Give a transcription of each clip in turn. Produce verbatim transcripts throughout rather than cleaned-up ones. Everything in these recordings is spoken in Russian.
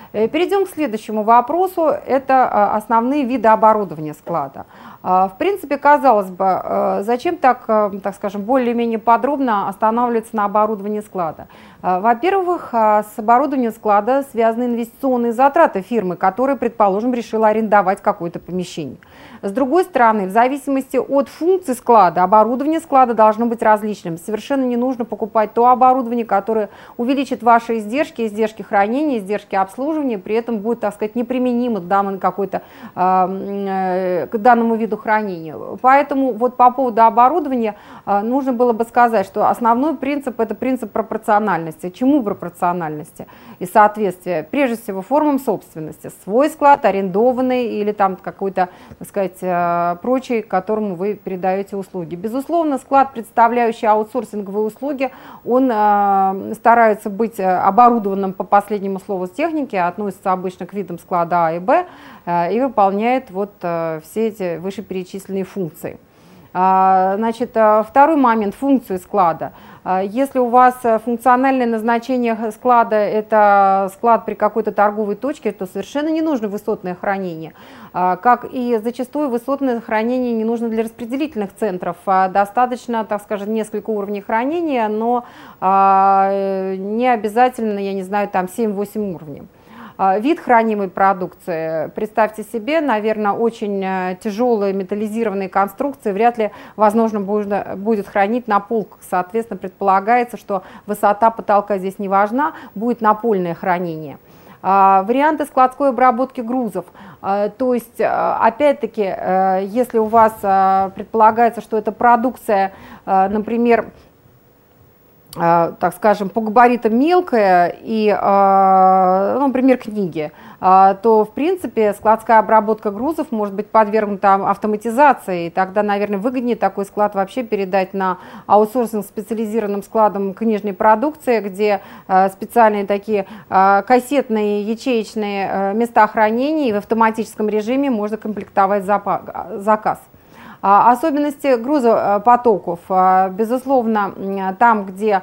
Перейдем к следующему вопросу. Это основные виды оборудования склада. В принципе, казалось бы, зачем так, так скажем, более-менее подробно останавливаться на оборудовании склада? Во-первых, с оборудованием склада связаны инвестиционные затраты фирмы, которая, предположим, решила арендовать какое-то помещение. С другой стороны, в зависимости от функций склада, оборудование склада должно быть различным. Совершенно не нужно покупать то оборудование, которое увеличит ваши издержки, издержки хранения, издержки обслуживания, при этом будет, так сказать, неприменимо к данному, какой-то, э, к данному виду хранения. Поэтому вот по поводу оборудования э, нужно было бы сказать, что основной принцип – это принцип пропорциональности. Чему пропорциональности и соответствия? Прежде всего, формам собственности. Свой склад, арендованный или там какой-то, так сказать, прочий, которому вы передаете услуги. Безусловно, склад, представляющий аутсорсинговые услуги, он э, старается быть оборудованным по последнему слову с техники, относится обычно к видам склада А и Б э, и выполняет вот э, все эти вышеперечисленные функции. А, значит, второй момент – функции склада. Если у вас функциональное назначение склада – это склад при какой-то торговой точке, то совершенно не нужно высотное хранение. Как и зачастую высотное хранение не нужно для распределительных центров. Достаточно, так скажем, несколько уровней хранения, но не обязательно, я не знаю, там семь-восемь уровней. Вид хранимой продукции, представьте себе, наверное, очень тяжелые металлизированные конструкции вряд ли возможно будет хранить на полках. Соответственно, предполагается, что высота потолка здесь не важна, будет напольное хранение. Варианты складской обработки грузов. То есть, опять-таки, если у вас предполагается, что эта продукция, например, так скажем, по габаритам мелкая и, ну, например, книги, то, в принципе, складская обработка грузов может быть подвергнута автоматизации, и тогда, наверное, выгоднее такой склад вообще передать на аутсорсинг специализированным складом книжной продукции, где специальные такие кассетные ячеечные места хранения, и в автоматическом режиме можно комплектовать заказ. Особенности грузопотоков. Безусловно, там, где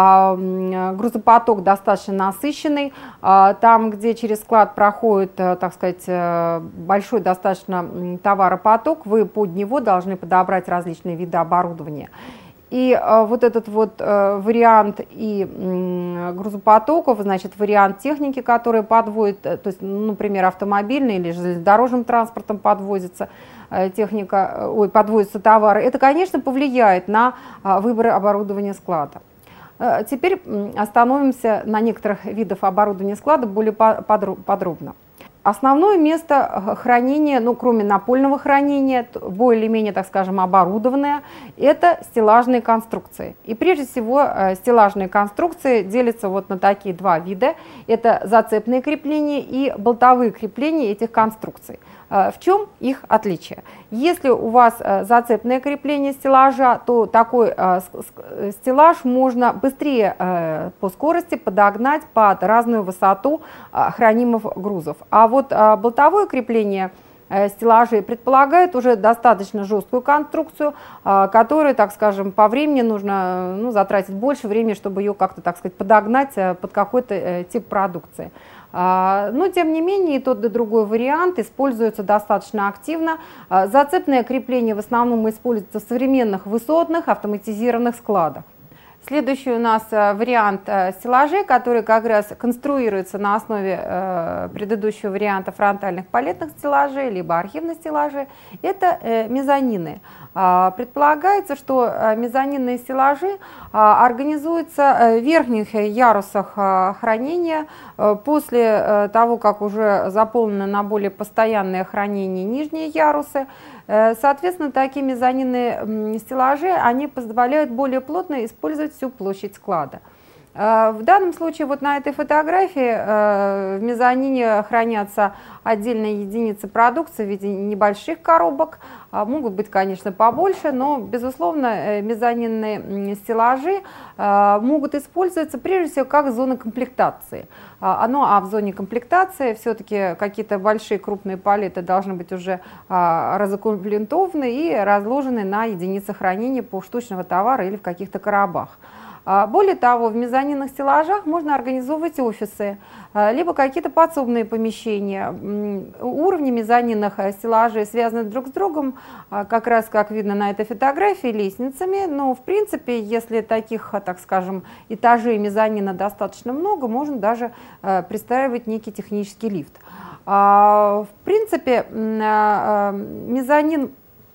грузопоток достаточно насыщенный, там, где через склад проходит, так сказать, большой достаточно товаропоток, вы под него должны подобрать различные виды оборудования. И вот этот вот вариант и грузопотоков, значит, вариант техники, которая подводит, то есть, например, автомобильный или железнодорожным транспортом подвозится техника, ой, подвозятся товары, это, конечно, повлияет на выбор оборудования склада. Теперь остановимся на некоторых видах оборудования склада более подробно. Основное место хранения, ну, кроме напольного хранения, более-менее, так скажем, оборудованное, это стеллажные конструкции. И прежде всего стеллажные конструкции делятся вот на такие два вида. Это зацепные крепления и болтовые крепления этих конструкций. В чем их отличие? Если у вас зацепное крепление стеллажа, то такой стеллаж можно быстрее по скорости подогнать под разную высоту хранимых грузов. А вот болтовое крепление стеллажей предполагает уже достаточно жесткую конструкцию, которую, так скажем, по времени нужно, ну, затратить больше времени, чтобы ее как-то, так сказать, подогнать под какой-то тип продукции. Но, тем не менее, и тот, и другой вариант используется достаточно активно. Зацепное крепление в основном используется в современных высотных автоматизированных складах. Следующий у нас вариант стеллажей, который как раз конструируется на основе предыдущего варианта фронтальных палетных стеллажей, либо архивных стеллажей, это мезонины. Предполагается, что мезонинные стеллажи организуются в верхних ярусах хранения после того, как уже заполнены на более постоянное хранение нижние ярусы. Соответственно, такие мезонинные стеллажи, они позволяют более плотно использовать всю площадь склада. В данном случае вот на этой фотографии в мезонине хранятся отдельные единицы продукции в виде небольших коробок. Могут быть, конечно, побольше, но, безусловно, мезонинные стеллажи могут использоваться прежде всего как зона комплектации. Ну, а в зоне комплектации все-таки какие-то большие крупные палеты должны быть уже разукомплектованы и разложены на единицы хранения полуштучного товара или в каких-то коробах. Более того, в мезонинных стеллажах можно организовывать офисы, либо какие-то подсобные помещения. Уровни мезонинных стеллажей связаны друг с другом, как раз как видно на этой фотографии, лестницами. Но в принципе, если таких, так скажем, этажей мезонина достаточно много, можно даже пристраивать некий технический лифт. В принципе, мезонин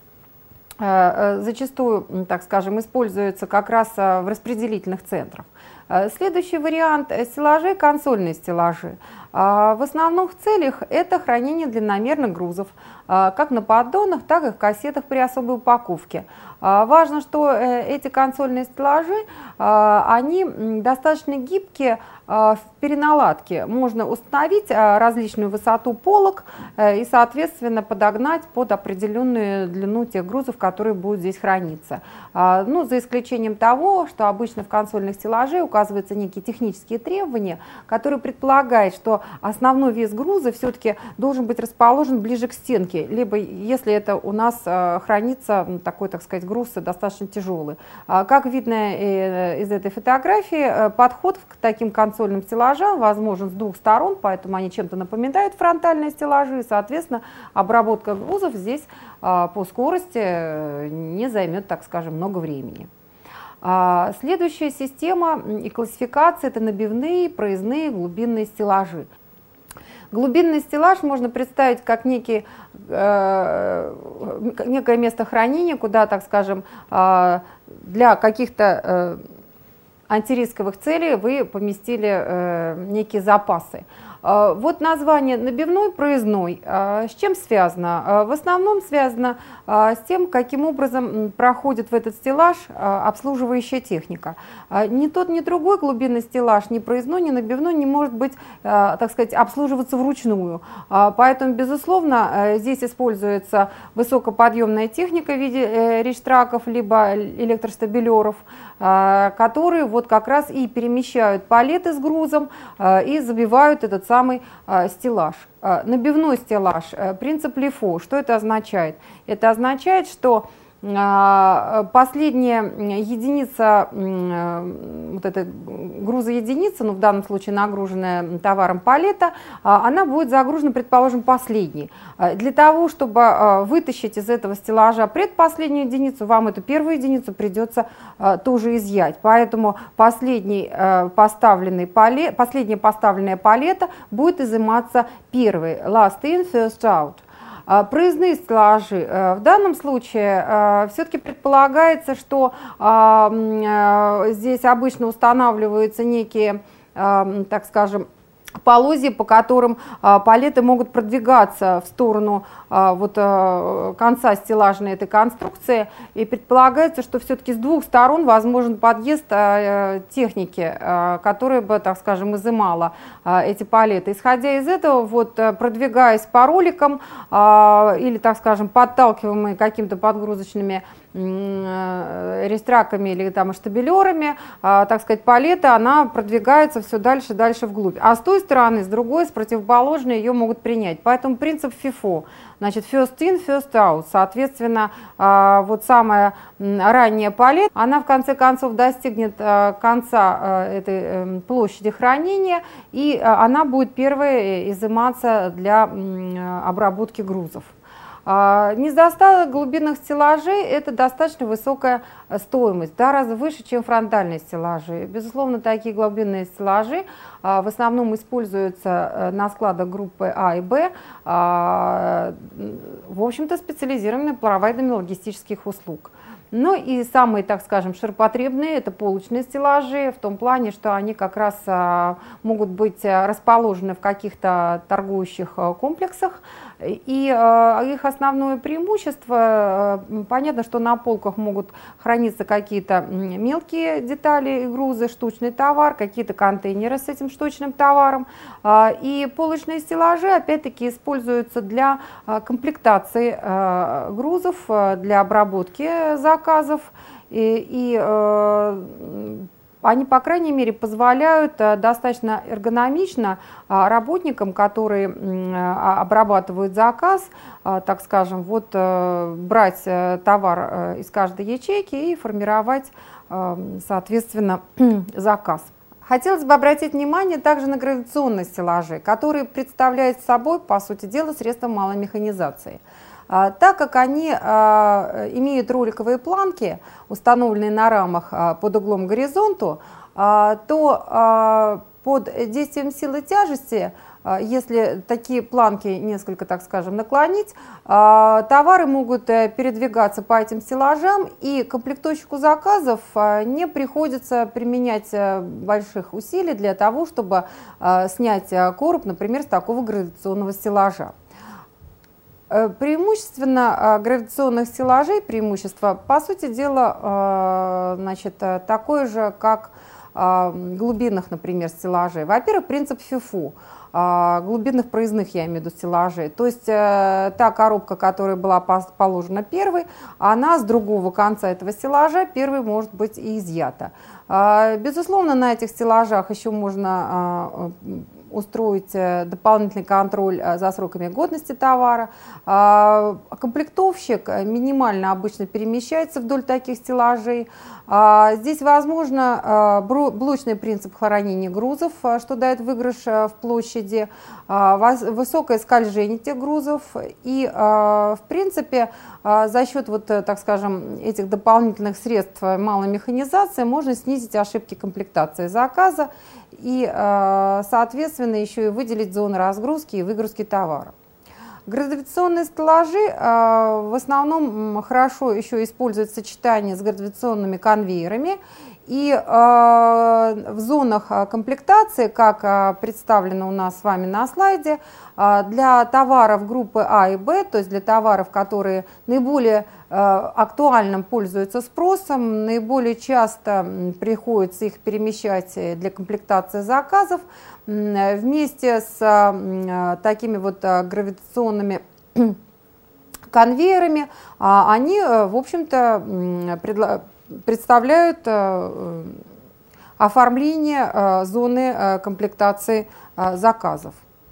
зачастую, так скажем, используется как раз в распределительных центрах. Следующий вариант стеллажей – консольные стеллажи. В основных целях это хранение длинномерных грузов, как на поддонах, так и в кассетах при особой упаковке. Важно, что эти консольные стеллажи, они достаточно гибкие в переналадке. Можно установить различную высоту полок и, соответственно, подогнать под определенную длину тех грузов, которые будут здесь храниться. Ну, за исключением того, что обычно в консольных стеллажах указываются некие технические требования, которые предполагают, что основной вес груза все-таки должен быть расположен ближе к стенке, либо если это у нас хранится такой, так сказать, груз достаточно тяжелый. Как видно из этой фотографии, подход к таким консольным стеллажам возможен с двух сторон, поэтому они чем-то напоминают фронтальные стеллажи, и, соответственно, обработка грузов здесь по скорости не займет, так скажем, много времени. Следующая система и классификация – это набивные, проездные, глубинные стеллажи. Глубинный стеллаж можно представить как некий, э, некое место хранения, куда, так скажем, э, для каких-то э, антирисковых целей вы поместили э, некие запасы. Э, вот название набивной, проездной. Э, с чем связано? Э, в основном связано э, с тем, каким образом проходит в этот стеллаж э, обслуживающая техника. Э, ни тот, ни другой глубинный стеллаж, ни проездной, ни набивной не может быть, э, так сказать, обслуживаться вручную. Э, поэтому, безусловно, э, здесь используется высокоподъемная техника в виде э, рейчтраков либо электростабилеров, э, которые вот как раз и перемещают палеты с грузом э, и забивают этот самый э, стеллаж. Э, набивной стеллаж, э, принцип лифо, что это означает? Это означает, что последняя единица, вот эта грузоединица, ну в данном случае нагруженная товаром палета, она будет загружена, предположим, последней. Для того, чтобы вытащить из этого стеллажа предпоследнюю единицу, вам эту первую единицу придется тоже изъять. Поэтому последний поставленный палет, последняя поставленная палета будет изыматься первой. Last in, first out. Проездные стеллажи. В данном случае все-таки предполагается, что здесь обычно устанавливаются некие, так скажем, полозья, по которым а, палеты могут продвигаться в сторону а, вот, а, конца стеллажной этой конструкции. И предполагается, что все-таки с двух сторон возможен подъезд а, техники, а, которая бы, так скажем, изымала а, эти палеты. Исходя из этого, вот, продвигаясь по роликам а, или, так скажем, подталкиваемые какими-то подгрузочными рейчтраками или там штабелерами, а, так сказать, палета, она продвигается все дальше и дальше вглубь. А с той стороны, с другой, с противоположной ее могут принять. Поэтому принцип фифо, значит, first in, first out. Соответственно, а, вот самая ранняя палета, она в конце концов достигнет а, конца а, этой а, площади хранения, и а, она будет первой изыматься для а, обработки грузов. Недостаток глубинных стеллажей – это достаточно высокая стоимость, в два раза выше, чем фронтальные стеллажи. Безусловно, такие глубинные стеллажи в основном используются на складах группы А и Б, в общем-то, специализированными провайдерами логистических услуг. Ну и самые, так скажем, ширпотребные – это полочные стеллажи, в том плане, что они как раз могут быть расположены в каких-то торгующих комплексах. И их основное преимущество, понятно, что на полках могут храниться какие-то мелкие детали и грузы, штучный товар, какие-то контейнеры с этим штучным товаром. И полочные стеллажи, опять-таки, используются для комплектации грузов, для обработки заказов. И, и они, по крайней мере, позволяют достаточно эргономично работникам, которые обрабатывают заказ, так скажем, вот брать товар из каждой ячейки и формировать соответственно, заказ. Хотелось бы обратить внимание также на гравитационные стеллажи, которые представляют собой, по сути дела, средства малой механизации. Так как они имеют роликовые планки, установленные на рамах под углом к горизонту, то под действием силы тяжести, если такие планки несколько, так скажем, наклонить, товары могут передвигаться по этим стеллажам, и комплектующику заказов не приходится применять больших усилий для того, чтобы снять короб, например, с такого гравитационного стеллажа. Преимущественно гравитационных стеллажей, преимущество, по сути дела, значит, такое же, как глубинных, например, стеллажей. Во-первых, принцип фифу, глубинных проездных, я имею в виду, стеллажей. То есть та коробка, которая была положена первой, она с другого конца этого стеллажа первой может быть и изъята. Безусловно, на этих стеллажах еще можно устроить дополнительный контроль за сроками годности товара. Комплектовщик минимально обычно перемещается вдоль таких стеллажей. Здесь возможно блочный принцип хранения грузов, что дает выигрыш в площади, высокое скольжение этих грузов. И, в принципе, за счет, вот, так скажем, этих дополнительных средств малой механизации можно снизить ошибки комплектации заказа и, соответственно, еще и выделить зоны разгрузки и выгрузки товара. Гравитационные стеллажи в основном хорошо еще используют сочетание с гравитационными конвейерами. И в зонах комплектации, как представлено у нас с вами на слайде, для товаров группы А и Б, то есть для товаров, которые наиболее актуальным пользуются спросом, наиболее часто приходится их перемещать для комплектации заказов, вместе с такими вот гравитационными конвейерами, они, в общем-то, представляют оформление зоны комплектации заказов.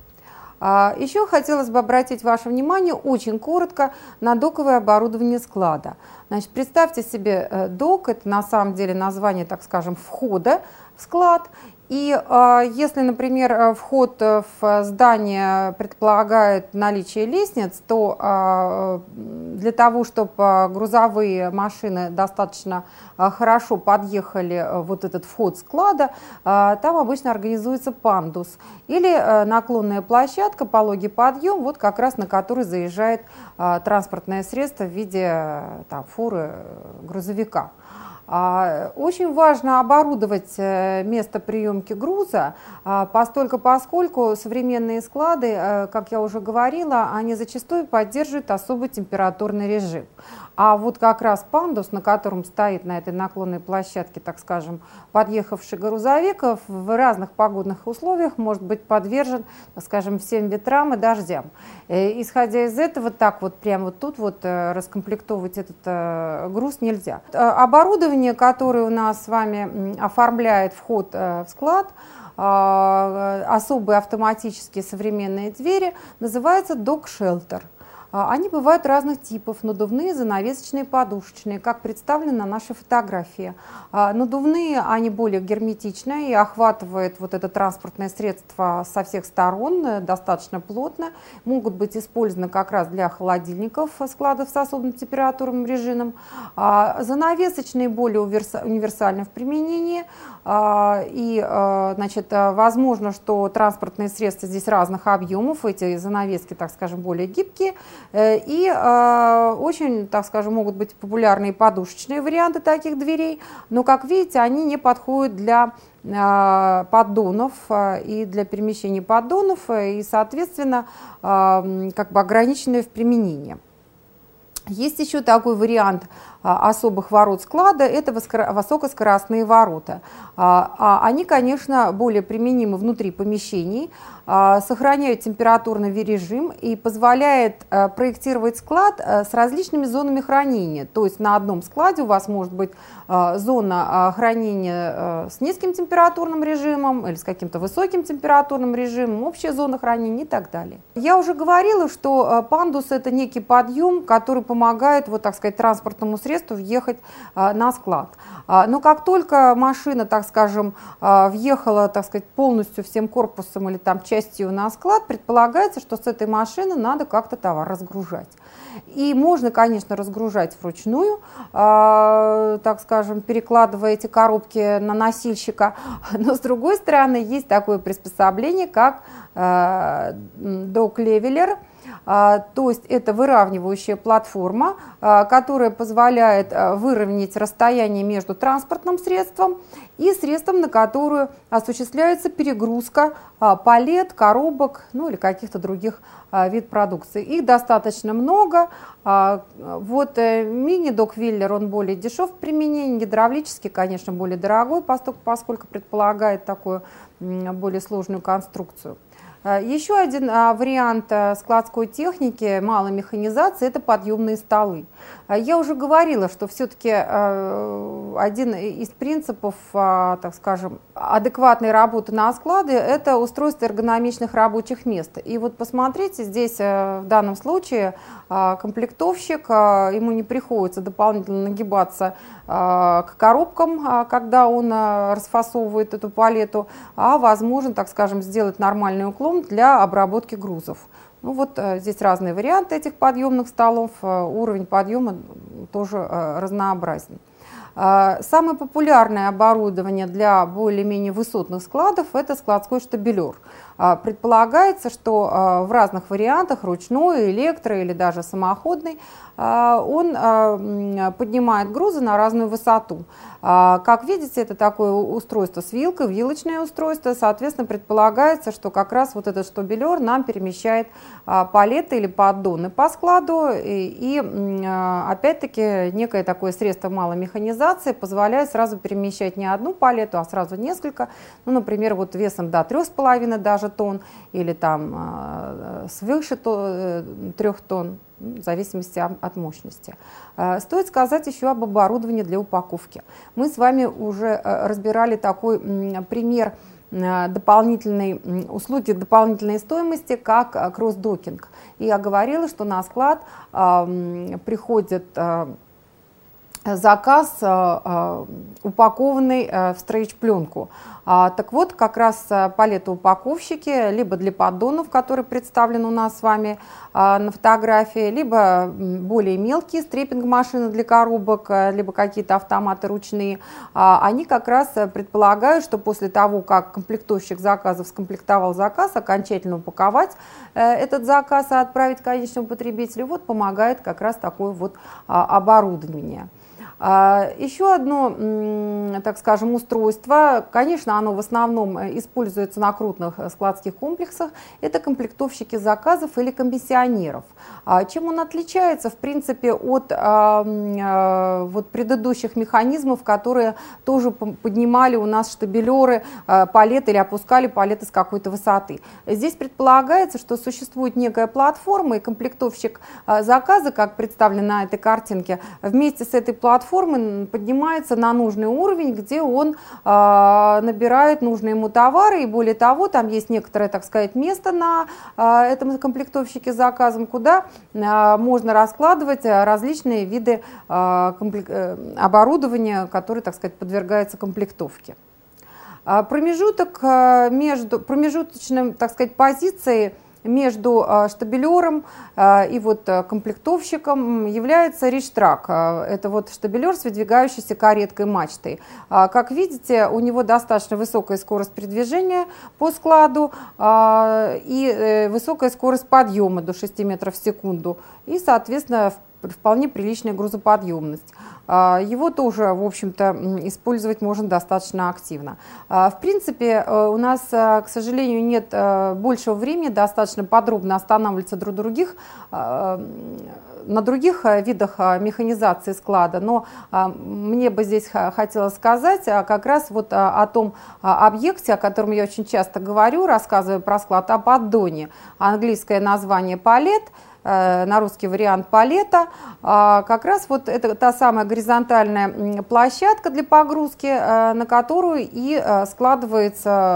Еще хотелось бы обратить ваше внимание очень коротко на доковое оборудование склада. Значит, представьте себе док, это на самом деле название, так скажем, входа в склад. И э, если, например, вход в здание предполагает наличие лестниц, то э, для того, чтобы грузовые машины достаточно э, хорошо подъехали вот этот вход склада, э, там обычно организуется пандус или э, наклонная площадка, пологий подъем, вот как раз на который заезжает э, транспортное средство в виде там, фуры, грузовика. Очень важно оборудовать место приемки груза, постольку поскольку современные склады, как я уже говорила, они зачастую поддерживают особый температурный режим. А вот как раз пандус, на котором стоит на этой наклонной площадке, так скажем, подъехавший грузовик, в разных погодных условиях может быть подвержен, так скажем, всем ветрам и дождям. Исходя из этого, так вот прямо вот тут вот раскомплектовывать этот груз нельзя. Оборудование, которое у нас с вами оформляет вход в склад, особые автоматические современные двери, называется док-шелтер. Они бывают разных типов: надувные, занавесочные, подушечные, как представлено на нашей фотографии. Надувные, они более герметичные и охватывают вот это транспортное средство со всех сторон, достаточно плотно, могут быть использованы как раз для холодильников, складов с особым температурным режимом. Занавесочные более универсальны в применении, и, значит, возможно, что транспортные средства здесь разных объемов, эти занавески, так скажем, более гибкие. И э, очень, так скажем, могут быть популярные подушечные варианты таких дверей, но, как видите, они не подходят для э, поддонов э, и для перемещения поддонов, и, соответственно, э, как бы ограничены в применении. Есть еще такой вариант особых ворот склада, это высокоскоростные ворота. Они, конечно, более применимы внутри помещений, сохраняют температурный режим и позволяет проектировать склад с различными зонами хранения. То есть на одном складе у вас может быть зона хранения с низким температурным режимом или с каким-то высоким температурным режимом, общая зона хранения и так далее. Я уже говорила, что пандус – это некий подъем, который помогает помогает, вот, так сказать, транспортному средству въехать на склад. Но как только машина, так скажем, въехала, так сказать, полностью всем корпусом или там частью на склад, предполагается, что с этой машины надо как-то товар разгружать. И можно, конечно, разгружать вручную, так скажем, перекладывая эти коробки на носильщика, но с другой стороны есть такое приспособление, как док-левелер. То есть это выравнивающая платформа, которая позволяет выровнять расстояние между транспортным средством и средством, на которую осуществляется перегрузка палет, коробок, ну или каких-то других видов продукции. Их достаточно много. Вот мини-док-виллер, он более дешев в применении, гидравлический, конечно, более дорогой, поскольку предполагает такую более сложную конструкцию. Еще один вариант складской техники, малой механизации – это подъемные столы. Я уже говорила, что все-таки один из принципов, так скажем, адекватной работы на складе – это устройство эргономичных рабочих мест. И вот посмотрите, здесь в данном случае комплектовщик, ему не приходится дополнительно нагибаться к коробкам, когда он расфасовывает эту палету, а возможно, так скажем, сделать нормальный уклон для обработки грузов. Ну вот здесь разные варианты этих подъемных столов, уровень подъема тоже разнообразен. Самое популярное оборудование для более-менее высотных складов – это складской штабелер. Предполагается, что в разных вариантах, ручной, электро или даже самоходный, он поднимает грузы на разную высоту. Как видите, это такое устройство с вилкой, вилочное устройство. Соответственно, предполагается, что как раз вот этот штабелер нам перемещает палеты или поддоны по складу. И, и опять-таки, некое такое средство малой механизации позволяет сразу перемещать не одну палету, а сразу несколько. Ну, например, вот весом до трёх с половиной даже тонн или там свыше трех тонн. В зависимости от мощности. Стоит сказать еще об оборудовании для упаковки. Мы с вами уже разбирали такой пример дополнительной услуги, дополнительной стоимости, как кросс-докинг. И я говорила, что на склад приходит заказ, упакованный в стрейч-пленку. Так вот, как раз палетоупаковщики, либо для поддонов, которые представлены у нас с вами на фотографии, либо более мелкие стреппинг-машины для коробок, либо какие-то автоматы ручные, они как раз предполагают, что после того, как комплектовщик заказов скомплектовал заказ, окончательно упаковать этот заказ и отправить конечному потребителю, вот помогает как раз такое вот оборудование. Еще одно, так скажем, устройство, конечно, оно в основном используется на крупных складских комплексах, это комплектовщики заказов или комиссионеров. Чем он отличается, в принципе, от вот предыдущих механизмов, которые тоже поднимали у нас штабелеры палеты или опускали палеты с какой-то высоты. Здесь предполагается, что существует некая платформа, и комплектовщик заказа, как представлено на этой картинке, вместе с этой платформой формы поднимается на нужный уровень, где он э, набирает нужные ему товары, и более того, там есть некоторое, так сказать, место на э, этом комплектовщике с заказом, куда э, можно раскладывать различные виды э, комплек... оборудования, которые, так сказать, подвергаются комплектовке. Э, промежуток э, между промежуточным, так сказать, позицией между штабелером и вот комплектовщиком является ричтрак. Это вот штабелер с выдвигающейся кареткой мачтой. Как видите, у него достаточно высокая скорость передвижения по складу и высокая скорость подъема до шести метров в секунду. И, соответственно, вполне приличная грузоподъемность. Его тоже, в общем-то, использовать можно достаточно активно. В принципе, у нас, к сожалению, нет большего времени достаточно подробно останавливаться друг других, на других видах механизации склада, но мне бы здесь хотелось сказать как раз вот о том объекте, о котором я очень часто говорю, рассказывая про склад, о поддоне. Английское название палет, на русский вариант палета, как раз вот это та самая горизонтальная площадка для погрузки, на которую и складывается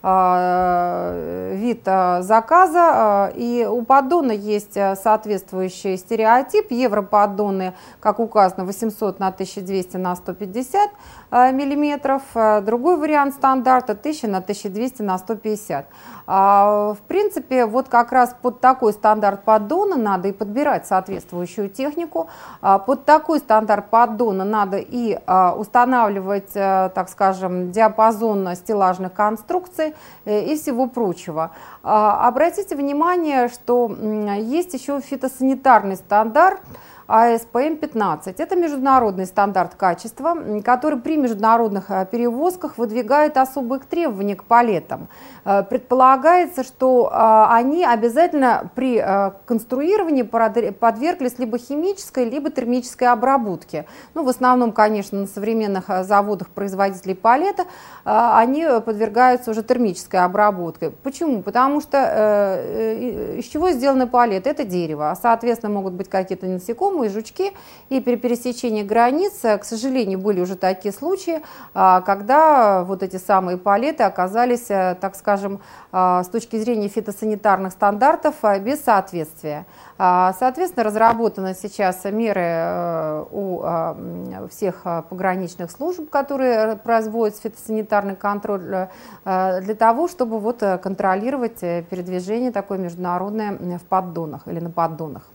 вид заказа, и у поддона есть соответствующий стереотип. Европоддоны, как указано, восемьсот на тысячу двести на сто пятьдесят миллиметров, другой вариант стандарта тысяча на тысячу двести на сто пятьдесят. В принципе, вот как раз под такой стандарт поддона надо и подбирать соответствующую технику. Под такой стандарт поддона надо и устанавливать, так скажем, диапазон стеллажных конструкций и всего прочего. Обратите внимание, что есть еще фитосанитарный стандарт а эс пэ эм пятнадцать. Это международный стандарт качества, который при международных перевозках выдвигает особые требования к палетам. Предполагается, что они обязательно при конструировании подверглись либо химической, либо термической обработке. Ну, в основном, конечно, на современных заводах производителей палета они подвергаются уже термической обработке. Почему? Потому что из чего сделаны палеты? Это дерево. Соответственно, могут быть какие-то насекомые, и жучки, и при пересечении границ, к сожалению, были уже такие случаи, когда вот эти самые палеты оказались, так скажем, с точки зрения фитосанитарных стандартов без соответствия. Соответственно, разработаны сейчас меры у всех пограничных служб, которые производят фитосанитарный контроль, для того, чтобы вот контролировать передвижение такое международное в поддонах или на поддонах.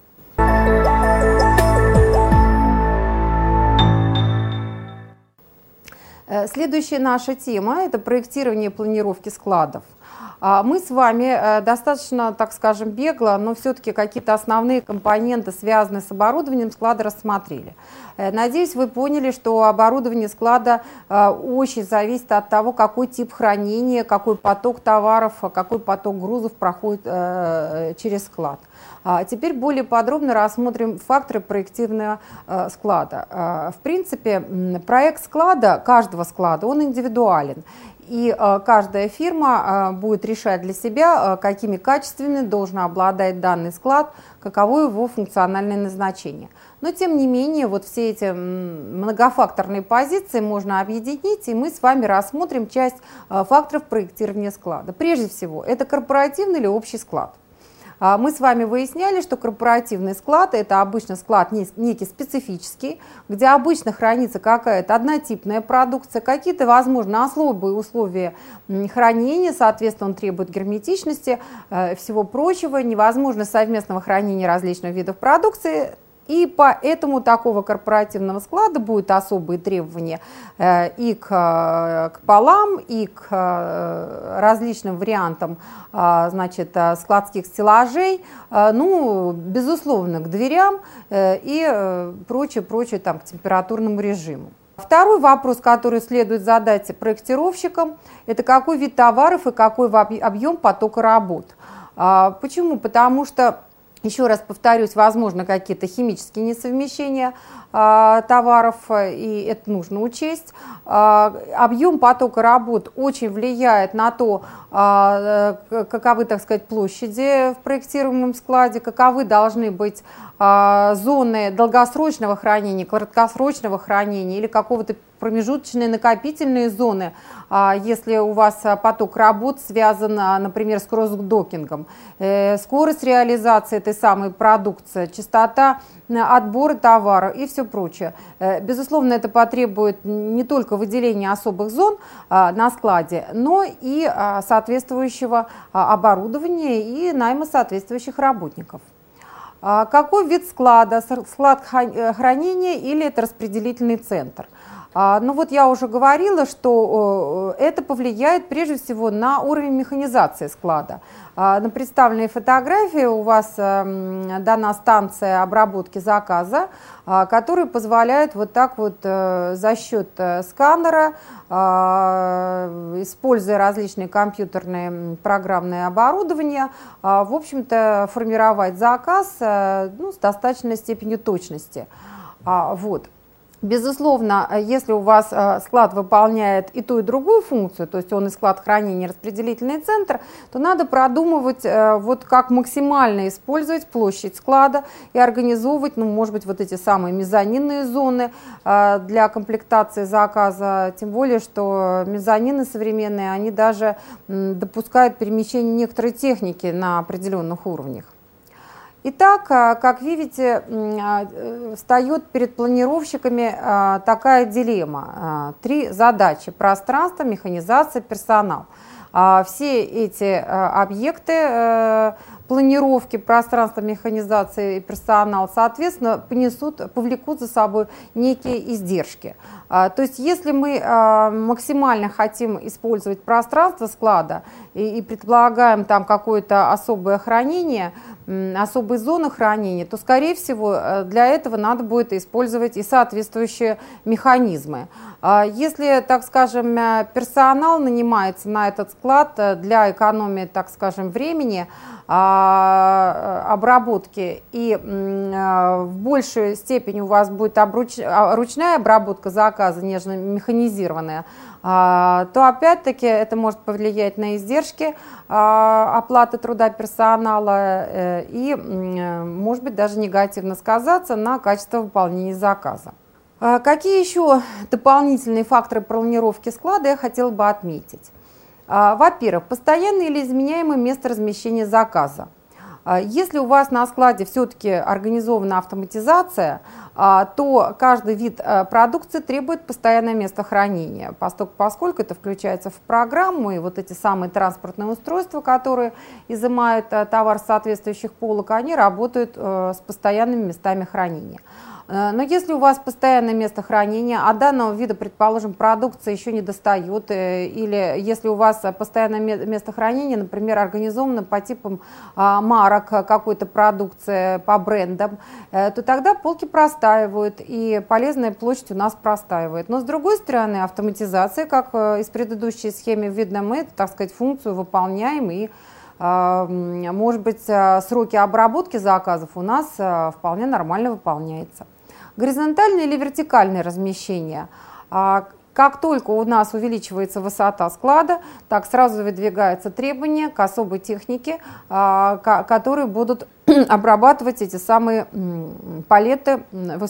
Следующая наша тема – это проектирование и планировки складов. Мы с вами достаточно, так скажем, бегло, но все-таки какие-то основные компоненты, связанные с оборудованием склада, рассмотрели. Надеюсь, вы поняли, что оборудование склада очень зависит от того, какой тип хранения, какой поток товаров, какой поток грузов проходит через склад. Теперь более подробно рассмотрим факторы проектирования склада. В принципе, проект склада, каждого склада, он индивидуален. И каждая фирма будет решать для себя, какими качествами должен обладать данный склад, каково его функциональное назначение. Но тем не менее, вот все эти многофакторные позиции можно объединить, и мы с вами рассмотрим часть факторов проектирования склада. Прежде всего, это корпоративный или общий склад. Мы с вами выясняли, что корпоративный склад – это обычно склад некий специфический, где обычно хранится какая-то однотипная продукция, какие-то, возможно, особые условия хранения, соответственно, он требует герметичности, всего прочего, невозможность совместного хранения различных видов продукции. И поэтому такого корпоративного склада будут особые требования и к, к полам, и к различным вариантам, значит, складских стеллажей, ну, безусловно, к дверям и прочее, прочее, там, к температурному режиму. Второй вопрос, который следует задать проектировщикам, это какой вид товаров и какой объем потока работ. Почему? Потому что, еще раз повторюсь, возможно, какие-то химические несовмещения а, товаров, и это нужно учесть. А, объем потока работ очень влияет на то, а, каковы, так сказать, площади в проектируемом складе, каковы должны быть а, зоны долгосрочного хранения, краткосрочного хранения или какого-то промежуточные накопительные зоны, если у вас поток работ связан, например, с кросс-докингом, скорость реализации этой самой продукции, частота отбора товара и все прочее. Безусловно, это потребует не только выделения особых зон на складе, но и соответствующего оборудования и найма соответствующих работников. Какой вид склада? Склад хранения или это распределительный центр? Ну вот я уже говорила, что это повлияет прежде всего на уровень механизации склада. На представленной фотографии у вас дана станция обработки заказа, которая позволяет вот так вот за счет сканера, используя различные компьютерные программные оборудования, в общем-то формировать заказ, ну, с достаточной степенью точности. Вот. Безусловно, если у вас склад выполняет и ту, и другую функцию, то есть он и склад хранения, и распределительный центр, то надо продумывать, вот как максимально использовать площадь склада и организовывать, ну, может быть, вот эти самые мезонинные зоны для комплектации заказа, тем более, что мезонины современные, они даже допускают перемещение некоторой техники на определенных уровнях. Итак, как видите, встает перед планировщиками такая дилемма. Три задачи: пространство, механизация, персонал. Все эти объекты планировки, пространства, механизации и персонал, соответственно, понесут, повлекут за собой некие издержки. То есть, если мы максимально хотим использовать пространство склада и, и предполагаем там какое-то особое хранение, особые зоны хранения, то, скорее всего, для этого надо будет использовать и соответствующие механизмы. Если, так скажем, персонал нанимается на этот склад для экономии, так скажем, времени, обработки, и в большей степени у вас будет обруч... ручная обработка заказа, нежели механизированная, то опять-таки это может повлиять на издержки оплаты труда персонала и, может быть, даже негативно сказаться на качество выполнения заказа. Какие еще дополнительные факторы планировки склада я хотела бы отметить? Во-первых, постоянное или изменяемое место размещения заказа. Если у вас на складе все-таки организована автоматизация, то каждый вид продукции требует постоянное место хранения, поскольку это включается в программу, и вот эти самые транспортные устройства, которые изымают товар с соответствующих полок, они работают с постоянными местами хранения. Но если у вас постоянное место хранения, а данного вида, предположим, продукция еще не достает, или если у вас постоянное место хранения, например, организовано по типам марок какой-то продукции, по брендам, то тогда полки простаивают, и полезная площадь у нас простаивает. Но с другой стороны, автоматизация, как из предыдущей схемы видно, мы, так сказать, функцию выполняем, и может быть, сроки обработки заказов у нас вполне нормально выполняются. Горизонтальное или вертикальное размещение. Как только у нас увеличивается высота склада, так сразу выдвигаются требования к особой технике, которые будут обрабатывать эти самые палеты,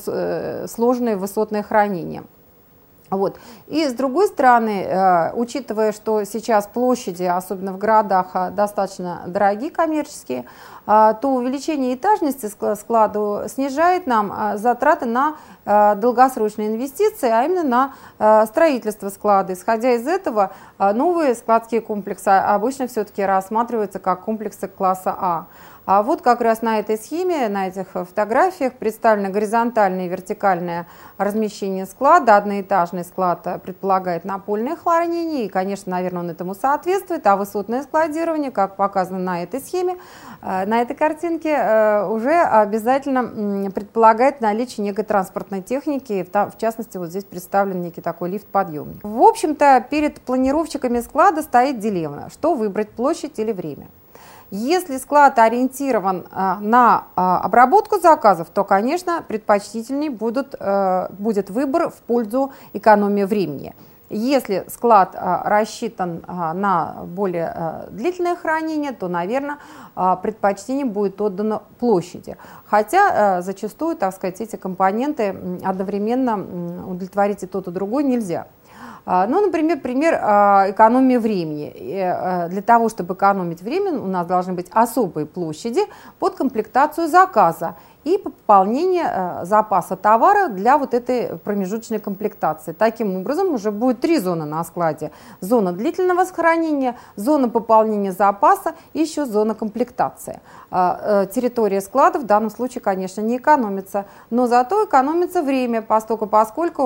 сложные высотные хранения. Вот. И с другой стороны, э, учитывая, что сейчас площади, особенно в городах, достаточно дорогие коммерческие, э, то увеличение этажности склада снижает нам э, затраты на э, долгосрочные инвестиции, а именно на э, строительство склада. Исходя из этого, э, новые складские комплексы обычно все-таки рассматриваются как комплексы класса А. А вот как раз на этой схеме, на этих фотографиях представлено горизонтальное и вертикальное размещение склада. Одноэтажный склад предполагает напольное хранение, и, конечно, наверное, он этому соответствует, а высотное складирование, как показано на этой схеме, на этой картинке, уже обязательно предполагает наличие некой транспортной техники, в частности, вот здесь представлен некий такой лифт-подъемник. В общем-то, перед планировщиками склада стоит дилемма, что выбрать: площадь или время. Если склад ориентирован э, на э, обработку заказов, то, конечно, предпочтительней будут, э, будет выбор в пользу экономии времени. Если склад э, рассчитан э, на более э, длительное хранение, то, наверное, э, предпочтение будет отдано площади. Хотя э, зачастую, так сказать, эти компоненты одновременно удовлетворить и тот, и другой нельзя. Ну, например, пример экономии времени. Для того, чтобы экономить время, у нас должны быть особые площади под комплектацию заказа и пополнение запаса товара для вот этой промежуточной комплектации. Таким образом, уже будет три зоны на складе: зона длительного хранения, зона пополнения запаса и еще зона комплектации. Территория склада в данном случае, конечно, не экономится, но зато экономится время, поскольку, поскольку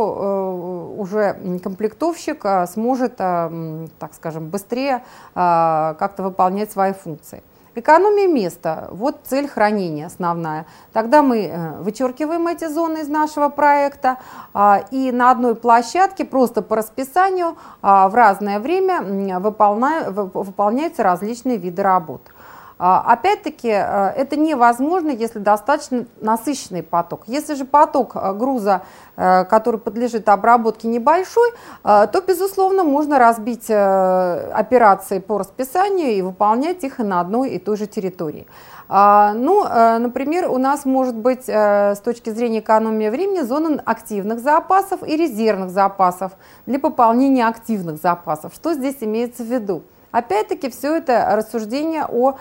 уже комплектовщик сможет, так скажем, быстрее как-то выполнять свои функции. Экономия места – вот цель хранения основная. Тогда мы вычеркиваем эти зоны из нашего проекта, и на одной площадке просто по расписанию в разное время выполняются различные виды работ. Опять-таки, это невозможно, если достаточно насыщенный поток. Если же поток груза, который подлежит обработке, небольшой, то, безусловно, можно разбить операции по расписанию и выполнять их и на одной и той же территории. Ну, например, у нас может быть с точки зрения экономии времени зона активных запасов и резервных запасов для пополнения активных запасов. Что здесь имеется в виду? Опять-таки, все это рассуждение о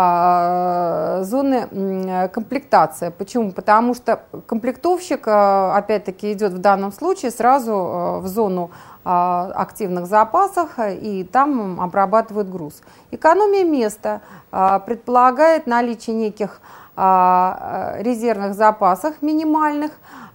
а, зоне комплектации. Почему? Потому что комплектовщик, опять-таки, идет в данном случае сразу в зону а, активных запасов и там обрабатывает груз. Экономия места а, предполагает наличие неких а, резервных запасов минимальных,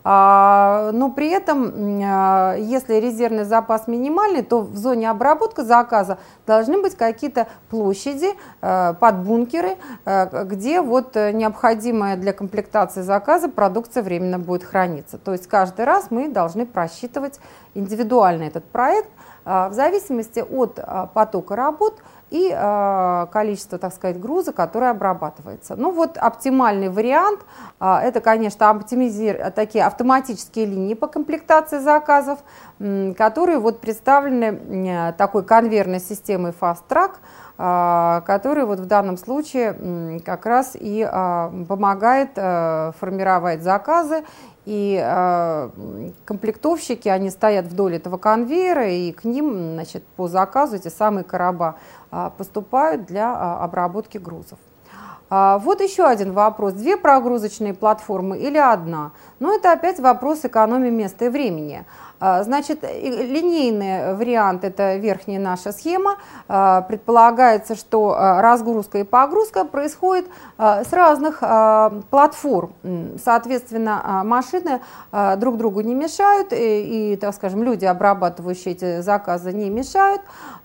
но при этом, если резервный запас минимальный, то в зоне обработки заказа должны быть какие-то площади, подбункеры, где вот необходимая для комплектации заказа продукция временно будет храниться. То есть каждый раз мы должны просчитывать индивидуально этот проект в зависимости от потока работ и э, количество, так сказать, груза, который обрабатывается. Ну вот оптимальный вариант, э, это, конечно, оптимизир... такие автоматические линии по комплектации заказов, э, которые вот представлены э, такой конвейерной системой Fast Track, э, которая вот в данном случае э, как раз и э, помогает э, формировать заказы. И э, комплектовщики, они стоят вдоль этого конвейера, и к ним, значит, по заказу эти самые короба э, поступают для э, обработки грузов. А, вот еще один вопрос. Две прогрузочные платформы или одна? Но это опять вопрос экономии места и времени. Значит, линейный вариант – это верхняя наша схема. Предполагается, что разгрузка и погрузка происходит с разных платформ. Соответственно, машины друг другу не мешают, и, и, так скажем, люди, обрабатывающие эти заказы, не мешают.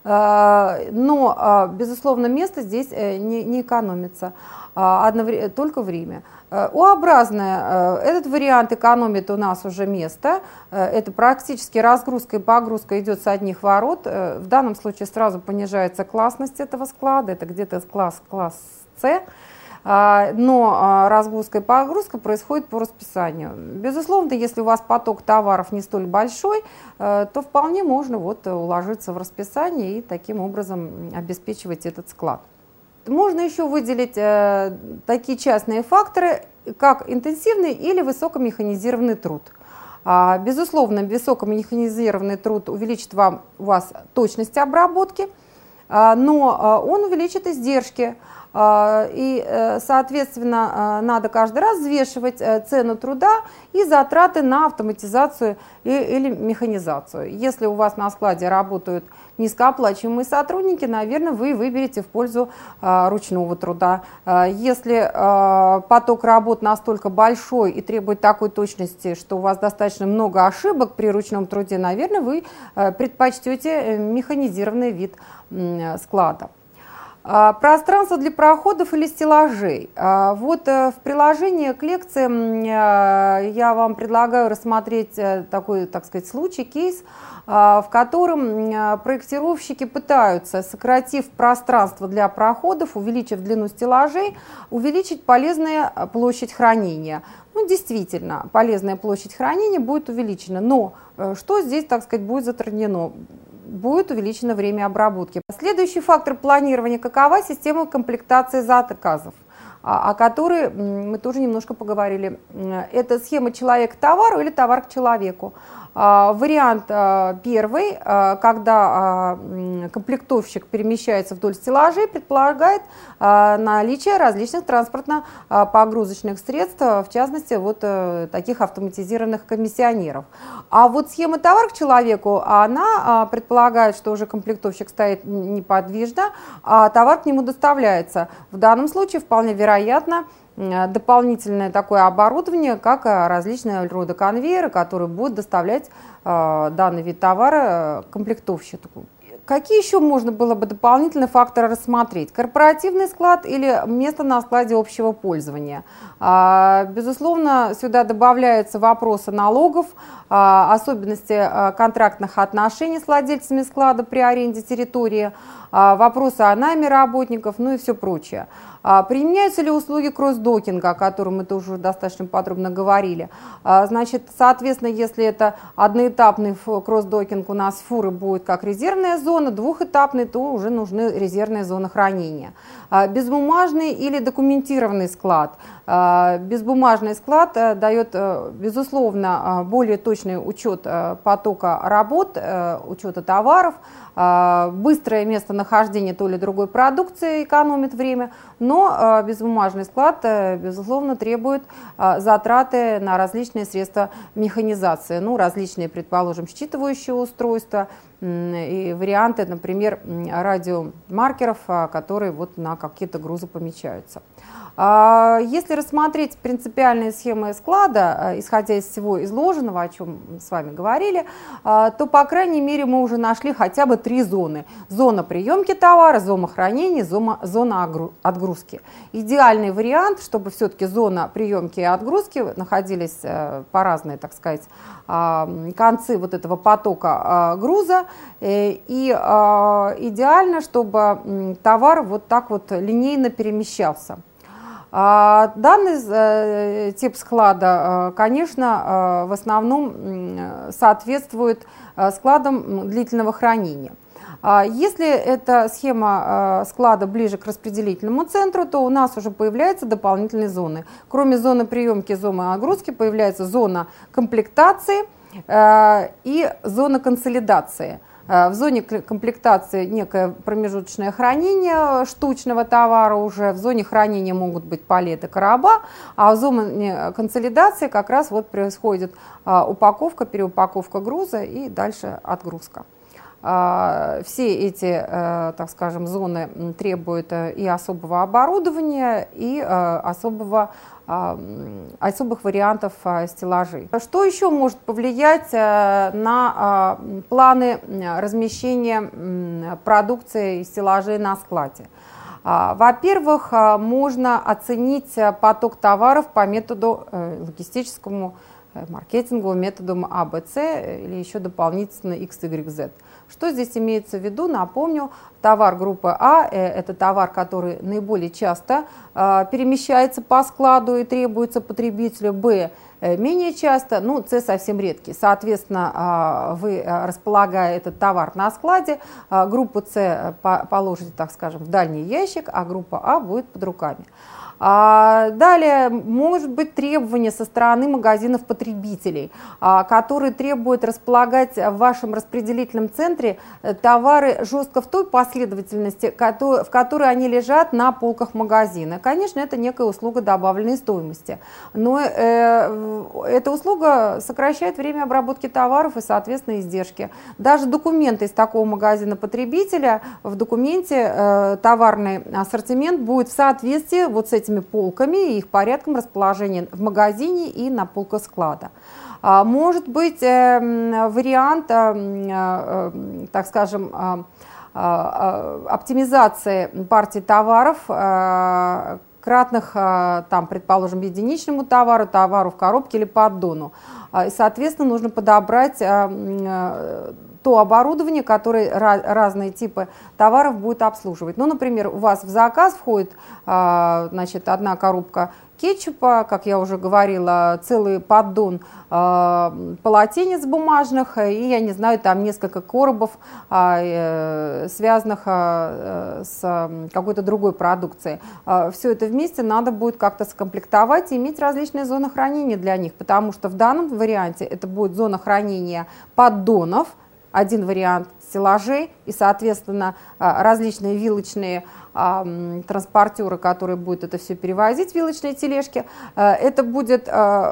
Но, безусловно, место здесь не, не экономится, только время. О-образное, этот вариант экономит у нас уже место, это практически разгрузка и погрузка идет с одних ворот, в данном случае сразу понижается классность этого склада, это где-то класс, класс С, но разгрузка и погрузка происходит по расписанию. Безусловно, если у вас поток товаров не столь большой, то вполне можно вот уложиться в расписание и таким образом обеспечивать этот склад. Можно еще выделить э, такие частные факторы, как интенсивный или высокомеханизированный труд. А, безусловно, высокомеханизированный труд увеличит вам, у вас точность обработки, а, но а, он увеличит издержки. А, и, э, соответственно, а, надо каждый раз взвешивать э, цену труда и затраты на автоматизацию и, или механизацию. Если у вас на складе работают низкооплачиваемые сотрудники, наверное, вы выберете в пользу а, ручного труда. А, если а, поток работ настолько большой и требует такой точности, что у вас достаточно много ошибок при ручном труде, наверное, вы а, предпочтете механизированный вид м, склада. А, пространство для проходов или стеллажей. А, вот а, в приложении к лекции а, я вам предлагаю рассмотреть а, такой, так сказать, случай, кейс, в котором проектировщики пытаются, сократив пространство для проходов, увеличив длину стеллажей, увеличить полезную площадь хранения. Ну, действительно, полезная площадь хранения будет увеличена, но что здесь, так сказать, будет затруднено? Будет увеличено время обработки. Следующий фактор планирования – какова система комплектации заказов, о которой мы тоже немножко поговорили. Это схема человек к товару или товар к человеку. Вариант первый, когда комплектовщик перемещается вдоль стеллажей, предполагает наличие различных транспортно-погрузочных средств, в частности, вот таких автоматизированных комиссионеров. А вот схема товар к человеку, она предполагает, что уже комплектовщик стоит неподвижно, а товар к нему доставляется. В данном случае вполне вероятно дополнительное такое оборудование, как различные рода конвейеры, которые будут доставлять э, данный вид товара комплектовщику. Какие еще можно было бы дополнительные факторы рассмотреть? Корпоративный склад или место на складе общего пользования? Безусловно, сюда добавляются вопросы налогов, особенности контрактных отношений с владельцами склада при аренде территории, вопросы о найме работников, ну и все прочее. Применяются ли услуги кросс-докинга, о котором мы тоже достаточно подробно говорили? Значит, соответственно, если это одноэтапный кросс-докинг, у нас фуры будет как резервная зона, двухэтапный, то уже нужны резервные зоны хранения. Безбумажный или документированный склад. Безбумажный склад дает, безусловно, более точный учет потока работ, учета товаров, быстрое местонахождение той или другой продукции экономит время, но безбумажный склад, безусловно, требует затраты на различные средства механизации, ну, различные, предположим, считывающие устройства и варианты, например, радиомаркеров, которые вот на какие-то грузы помечаются. Если рассмотреть принципиальные схемы склада, исходя из всего изложенного, о чем мы с вами говорили, то, по крайней мере, мы уже нашли хотя бы три зоны. Зона приемки товара, зона хранения, зона, зона отгрузки. Идеальный вариант, чтобы все-таки зона приемки и отгрузки находились по разные, так сказать, концы вот этого потока груза. И идеально, чтобы товар вот так вот линейно перемещался. Данный тип склада, конечно, в основном соответствует складам длительного хранения. Если эта схема склада ближе к распределительному центру, то у нас уже появляются дополнительные зоны. Кроме зоны приемки, зоны отгрузки, появляется зона комплектации и зона консолидации. В зоне комплектации некое промежуточное хранение штучного товара уже, в зоне хранения могут быть палеты, короба, а в зоне консолидации как раз вот происходит упаковка, переупаковка груза и дальше отгрузка. Все эти, так скажем, зоны требуют и особого оборудования, и особого, особых вариантов стеллажей. Что еще может повлиять на планы размещения продукции и стеллажей на складе? Во-первых, можно оценить поток товаров по методу логистическому, маркетинговому методу А Бэ Цэ или еще дополнительно Икс Игрек Зет. Что здесь имеется в виду? Напомню, товар группы А – это товар, который наиболее часто перемещается по складу и требуется потребителю. Б – менее часто, ну, С совсем редкий. Соответственно, вы, располагая этот товар на складе, группу С положите, так скажем, в дальний ящик, а группа А будет под руками. Далее, может быть требование со стороны магазинов-потребителей, которые требуют располагать в вашем распределительном центре товары жестко в той последовательности, в которой они лежат на полках магазина. Конечно, это некая услуга добавленной стоимости, но эта услуга сокращает время обработки товаров и, соответственно, издержки. Даже документы из такого магазина-потребителя, в документе товарный ассортимент будет в соответствии вот с этим полками и их порядком расположения в магазине и на полках склада. Может быть вариант, так скажем, оптимизации партии товаров, кратных, там, предположим, единичному товару, товару в коробке или поддону. И, соответственно, нужно подобрать то оборудование, которое разные типы товаров будет обслуживать. Ну, например, у вас в заказ входит, значит, одна коробка кетчупа, как я уже говорила, целый поддон полотенец бумажных и, я не знаю, там несколько коробов, связанных с какой-то другой продукцией. Все это вместе надо будет как-то скомплектовать и иметь различные зоны хранения для них, потому что в данном варианте это будет зона хранения поддонов, один вариант стеллажей и, соответственно, различные вилочные транспортеры, которые будут это все перевозить, вилочные тележки. Это будет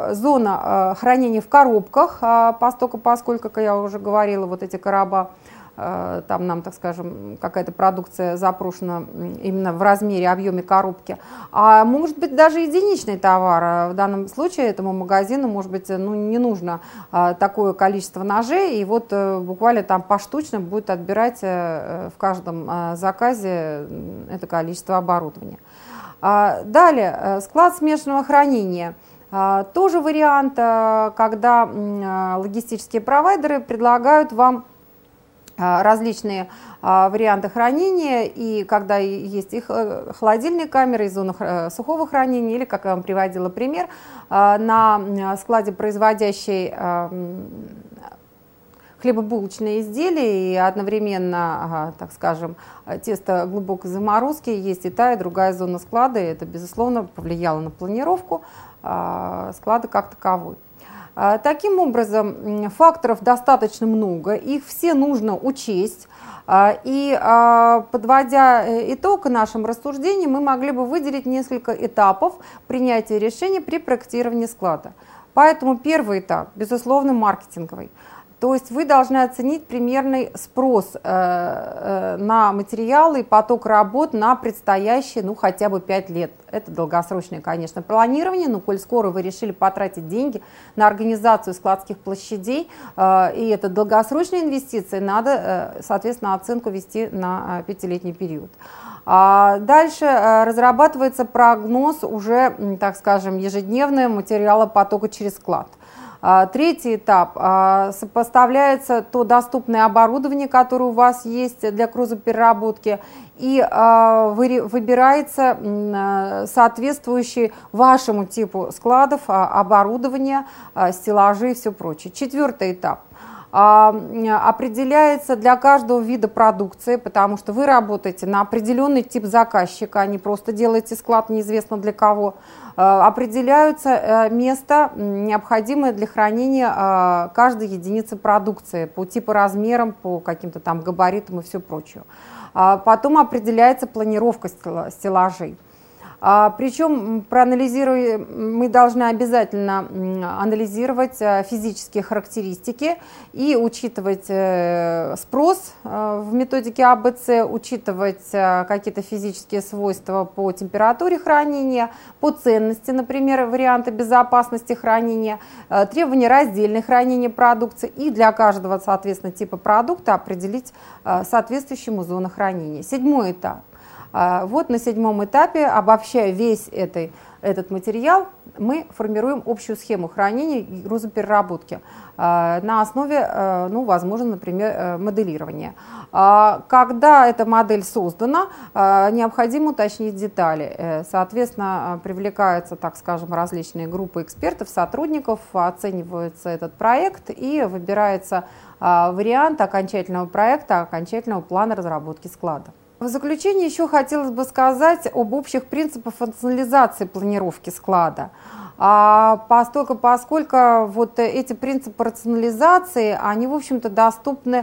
зона хранения в коробках, поскольку, поскольку, как я уже говорила, вот эти короба там нам, так скажем, какая-то продукция запрошена именно в размере, объеме коробки, а может быть даже единичный товар. В данном случае этому магазину, может быть, ну, не нужно такое количество ножей, и вот буквально там поштучно будет отбирать в каждом заказе это количество оборудования. Далее, склад смешанного хранения. Тоже вариант, когда логистические провайдеры предлагают вам различные варианты хранения, и когда есть их холодильные камеры, и зона сухого хранения, или, как я вам приводила пример, на складе, производящей хлебобулочные изделия, и одновременно, так скажем, тесто глубокой заморозки, есть и та, и другая зона склада, и это, безусловно, повлияло на планировку склада как таковой. Таким образом, факторов достаточно много, их все нужно учесть, и, подводя итог нашим рассуждениям, мы могли бы выделить несколько этапов принятия решений при проектировании склада. Поэтому первый этап, безусловно, маркетинговый. То есть вы должны оценить примерный спрос э, э, на материалы и поток работ на предстоящие, ну, хотя бы пять лет. Это долгосрочное, конечно, планирование, но коль скоро вы решили потратить деньги на организацию складских площадей, э, и это долгосрочные инвестиции, надо, э, соответственно, оценку вести на пятилетний период. Дальше разрабатывается прогноз уже, так скажем, ежедневного материалопотока через склад. Третий этап. Сопоставляется то доступное оборудование, которое у вас есть для грузопереработки, и выбирается соответствующий вашему типу складов оборудование, стеллажи и все прочее. Четвертый этап. Определяется для каждого вида продукции, потому что вы работаете на определенный тип заказчика, а не просто делаете склад неизвестно для кого. Определяются места, необходимые для хранения каждой единицы продукции по типу, размерам, по каким-то там габаритам и все прочее. Потом определяется планировка стеллажей. А, причем, проанализируя, мы должны обязательно анализировать физические характеристики и учитывать спрос в методике А Бэ Цэ, учитывать какие-то физические свойства по температуре хранения, по ценности, например, варианты безопасности хранения, требования раздельного хранения продукции и для каждого, соответственно, типа продукта определить соответствующему зону хранения. Седьмой этап. Вот на седьмом этапе, обобщая весь этой, этот материал, мы формируем общую схему хранения и грузопереработки на основе, ну, возможно, например, моделирования. Когда эта модель создана, необходимо уточнить детали. Соответственно, привлекаются, так скажем, различные группы экспертов, сотрудников, оценивается этот проект и выбирается вариант окончательного проекта, окончательного плана разработки склада. В заключение еще хотелось бы сказать об общих принципах функционализации планировки склада. А постольку, поскольку вот эти принципы рационализации, они, в общем-то, доступны,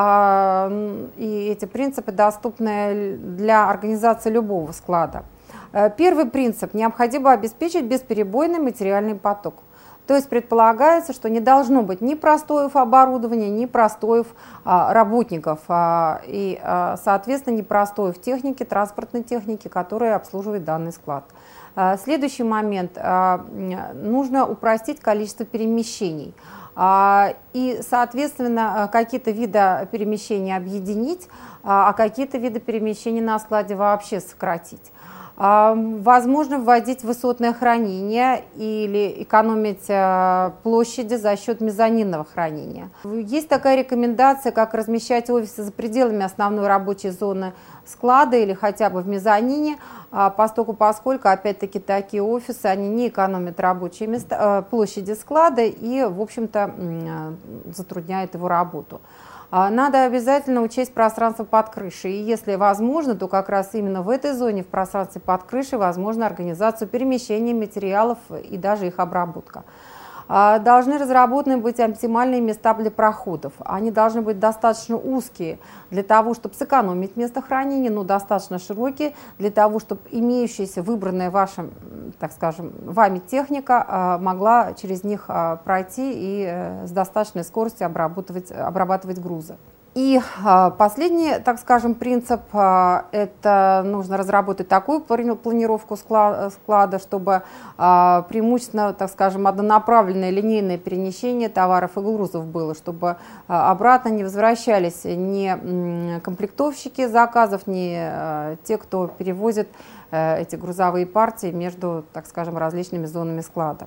а, и эти принципы доступны для организации любого склада. Первый принцип – необходимо обеспечить бесперебойный материальный поток. То есть предполагается, что не должно быть ни простоев оборудования, ни простоев а, работников, а, и, а, соответственно, ни простоев техники, транспортной техники, которая обслуживает данный склад. А, следующий момент. А, нужно упростить количество перемещений. А, и, соответственно, какие-то виды перемещений объединить, а, а какие-то виды перемещений на складе вообще сократить. Возможно вводить высотное хранение или экономить площади за счет мезонинного хранения. Есть такая рекомендация, как размещать офисы за пределами основной рабочей зоны склада или хотя бы в мезонине, поскольку, поскольку опять-таки такие офисы, они не экономят рабочие места, площади склада и, в общем-то, затрудняют его работу. Надо обязательно учесть пространство под крышей, и если возможно, то как раз именно в этой зоне, в пространстве под крышей, возможно организацию перемещения материалов и даже их обработка. Должны разработаны быть оптимальные места для проходов. Они должны быть достаточно узкие для того, чтобы сэкономить место хранения, но достаточно широкие для того, чтобы имеющаяся, выбранная вашим, так скажем, вами техника могла через них пройти и с достаточной скоростью обрабатывать, обрабатывать грузы. И а, последний, так скажем, принцип а, – это нужно разработать такую планировку склада, чтобы а, преимущественно, так скажем, однонаправленное линейное перемещение товаров и грузов было, чтобы а, обратно не возвращались ни комплектовщики заказов, ни а, те, кто перевозит а, эти грузовые партии между, так скажем, различными зонами склада.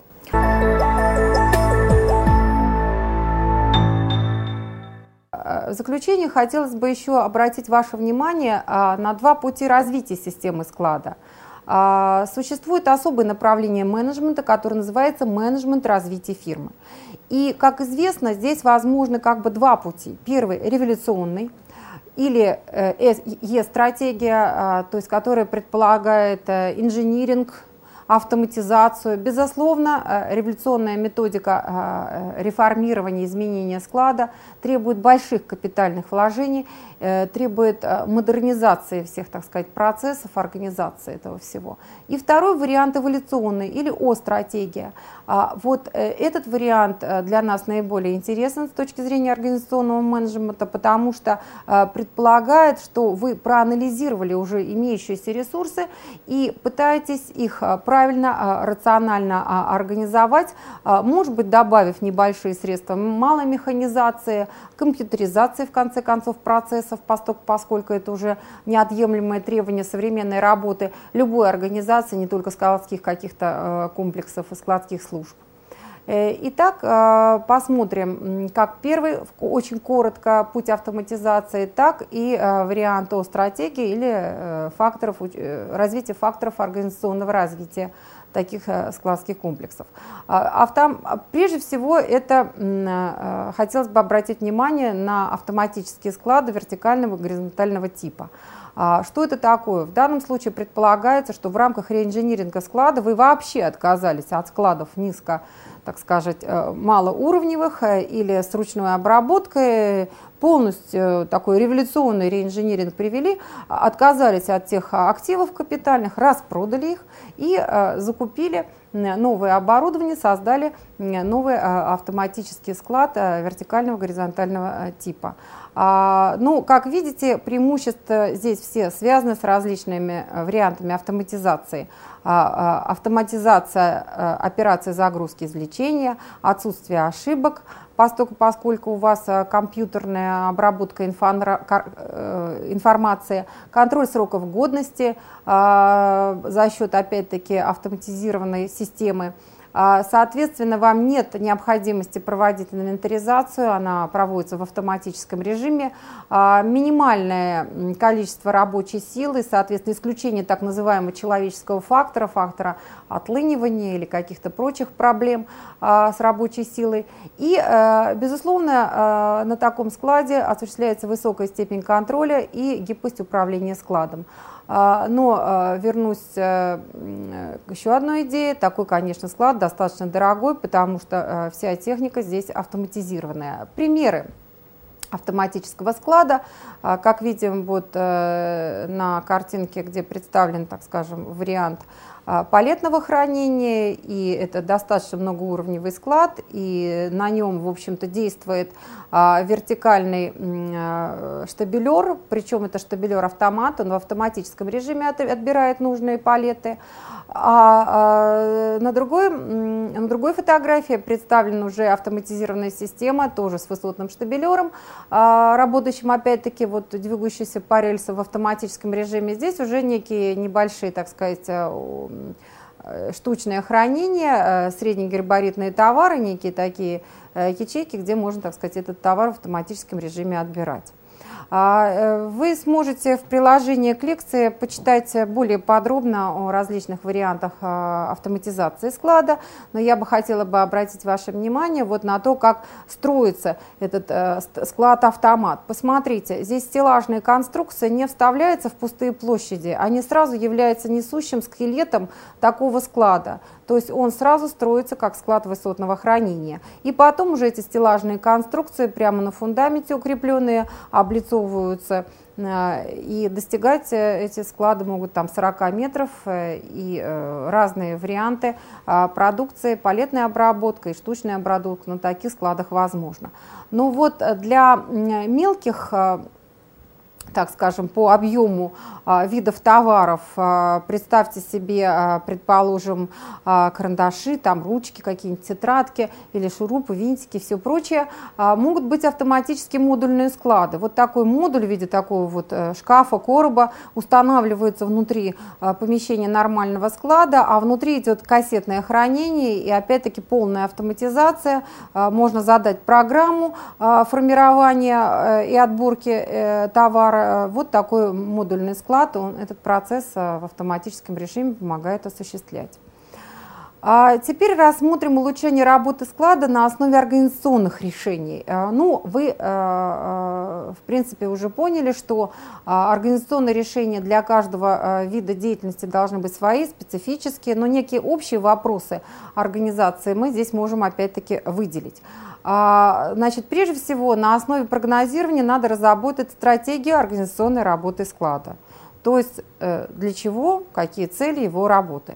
В заключение хотелось бы еще обратить ваше внимание на два пути развития системы склада. Существует особое направление менеджмента, которое называется менеджмент развития фирмы. И, как известно, здесь возможны как бы два пути. Первый – революционный, или Е-стратегия, то есть которая предполагает инжиниринг, автоматизацию. Безусловно, революционная методика реформирования, изменения склада требует больших капитальных вложений, требует модернизации всех, так сказать, процессов, организации этого всего. И второй вариант эволюционный или О-стратегия. Вот этот вариант для нас наиболее интересен с точки зрения организационного менеджмента, потому что предполагает, что вы проанализировали уже имеющиеся ресурсы и пытаетесь их правильно, рационально организовать, может быть, добавив небольшие средства малой механизации, компьютеризации, в конце концов, процессов, поскольку это уже неотъемлемое требование современной работы любой организации, не только складских каких-то комплексов и складских служб. Итак, посмотрим, как первый, очень коротко, путь автоматизации, так и вариант О-стратегии или факторов, развития факторов организационного развития таких складских комплексов. Автом... Прежде всего, это хотелось бы обратить внимание на автоматические склады вертикального и горизонтального типа. Что это такое? В данном случае предполагается, что в рамках реинжиниринга склада вы вообще отказались от складов низко, так сказать, малоуровневых или с ручной обработкой, полностью такой революционный реинжиниринг привели, отказались от тех активов капитальных, распродали их и закупили новое оборудование, создали новый автоматический склад вертикального горизонтального типа. Ну, как видите, преимущества здесь все связаны с различными вариантами автоматизации. Автоматизация операции загрузки извлечения, отсутствие ошибок, поскольку у вас компьютерная обработка информации, контроль сроков годности за счет, опять-таки, автоматизированной системы. Соответственно, вам нет необходимости проводить инвентаризацию, она проводится в автоматическом режиме. Минимальное количество рабочей силы, соответственно, исключение так называемого человеческого фактора, фактора отлынивания или каких-то прочих проблем с рабочей силой. И, безусловно, на таком складе осуществляется высокая степень контроля и гибкость управления складом. Но вернусь к еще одной идее. Такой, конечно, склад достаточно дорогой, потому что вся техника здесь автоматизированная. Примеры автоматического склада, как видим вот на картинке, где представлен, так скажем, вариант палетного хранения, и это достаточно многоуровневый склад, и на нем, в общем-то, действует вертикальный штабелер, причем это штабелер-автомат, он в автоматическом режиме отбирает нужные палеты. А на другой, на другой фотографии представлена уже автоматизированная система, тоже с высотным штабелером, работающим опять-таки вот двигающийся по рельсам в автоматическом режиме. Здесь уже некие небольшие, так сказать, штучное хранение, среднегабаритные товары, некие такие ячейки, где можно, так сказать, этот товар в автоматическом режиме отбирать. Вы сможете в приложении к лекции почитать более подробно о различных вариантах автоматизации склада, но я бы хотела бы обратить ваше внимание вот на то, как строится этот склад-автомат. Посмотрите, здесь стеллажная конструкция не вставляется в пустые площади, они сразу являются несущим скелетом такого склада. То есть он сразу строится как склад высотного хранения. И потом уже эти стеллажные конструкции прямо на фундаменте укрепленные облицовываются И достигать эти склады могут там сорок метров, и разные варианты продукции, палетная обработка и штучная обработка на таких складах возможно. Но вот для мелких, так скажем, по объему а, видов товаров, а, представьте себе, а, предположим, а, карандаши, там ручки, какие-нибудь тетрадки или шурупы, винтики, все прочее, а, могут быть автоматически модульные склады. Вот такой модуль в виде такого вот шкафа, короба устанавливается внутри а, помещения нормального склада, а внутри идет кассетное хранение и опять-таки полная автоматизация. А, можно задать программу а, формирования а, и отборки а, товара. Вот такой модульный склад, он, этот процесс в автоматическом режиме помогает осуществлять. А теперь рассмотрим улучшение работы склада на основе организационных решений. Ну, вы, в принципе, уже поняли, что организационные решения для каждого вида деятельности должны быть свои, специфические, но некие общие вопросы организации мы здесь можем опять-таки выделить. Значит, прежде всего, на основе прогнозирования надо разработать стратегию организационной работы склада. То есть, для чего, какие цели его работы.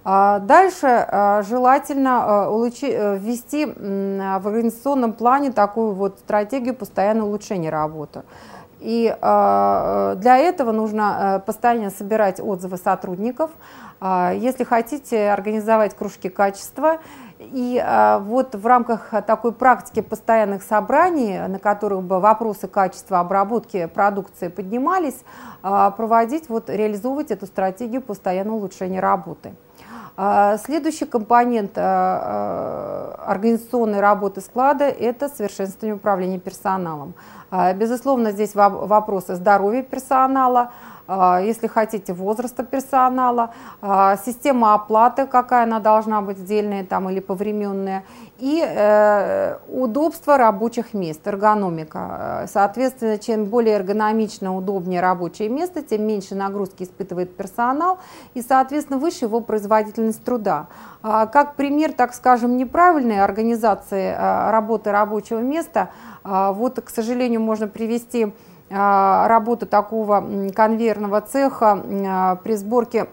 Дальше желательно ввести в организационном плане такую вот стратегию постоянного улучшения работы. И для этого нужно постоянно собирать отзывы сотрудников. Если хотите организовать кружки качества, и а, вот в рамках такой практики постоянных собраний, на которых бы вопросы качества обработки продукции поднимались, а, проводить, вот, реализовывать эту стратегию постоянного улучшения работы. А, следующий компонент а, а, организационной работы склада – это совершенствование управления персоналом. А, безусловно, здесь вопросы здоровья персонала, если хотите, возраста персонала, система оплаты, какая она должна быть, отдельная там или повременная, и э, удобство рабочих мест, эргономика. Соответственно, чем более эргономично, удобнее рабочее место, тем меньше нагрузки испытывает персонал и, соответственно, выше его производительность труда. Как пример, так скажем, неправильной организации работы рабочего места, вот, к сожалению, можно привести работу такого конвейерного цеха при сборке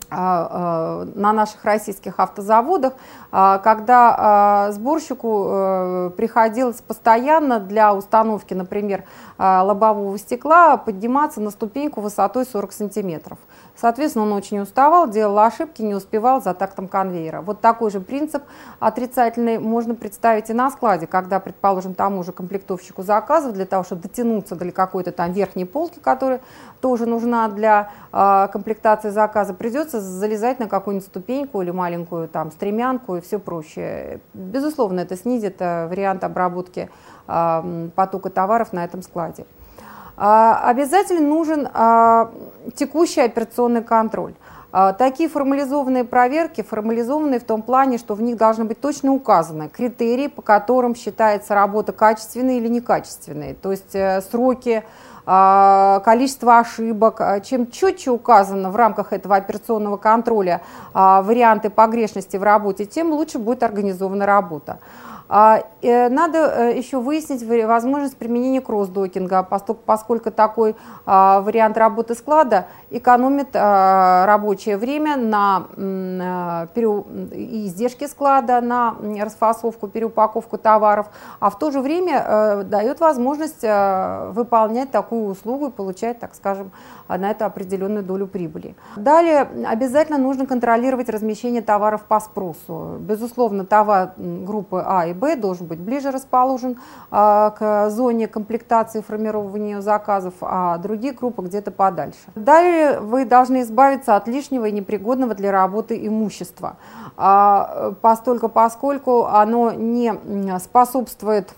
на наших российских автозаводах, когда сборщику приходилось постоянно для установки, например, лобового стекла подниматься на ступеньку высотой сорок сантиметров. Соответственно, он очень уставал, делал ошибки, не успевал за тактом конвейера. Вот такой же принцип отрицательный можно представить и на складе, когда, предположим, тому же комплектовщику заказов для того, чтобы дотянуться до какой-то там верхней полки, которая тоже нужна для э, комплектации заказа, придется залезать на какую-нибудь ступеньку или маленькую там стремянку и все прочее. Безусловно, это снизит э, вариант обработки э, потока товаров на этом складе. Обязательно нужен текущий операционный контроль. Такие формализованные проверки, формализованные в том плане, что в них должны быть точно указаны критерии, по которым считается работа качественной или некачественной, то есть сроки, количество ошибок. Чем четче указано в рамках этого операционного контроля варианты погрешности в работе, тем лучше будет организована работа. Надо еще выяснить возможность применения кросс-докинга, поскольку такой вариант работы склада экономит рабочее время на издержки склада, на расфасовку, переупаковку товаров, а в то же время дает возможность выполнять такую услугу и получать, так скажем, на это определенную долю прибыли. Далее обязательно нужно контролировать размещение товаров по спросу. Безусловно, товар группы А и Б должен быть ближе расположен а, к зоне комплектации и формирования заказов, а другие группы где-то подальше. Далее вы должны избавиться от лишнего и непригодного для работы имущества, а, постольку, поскольку оно не способствует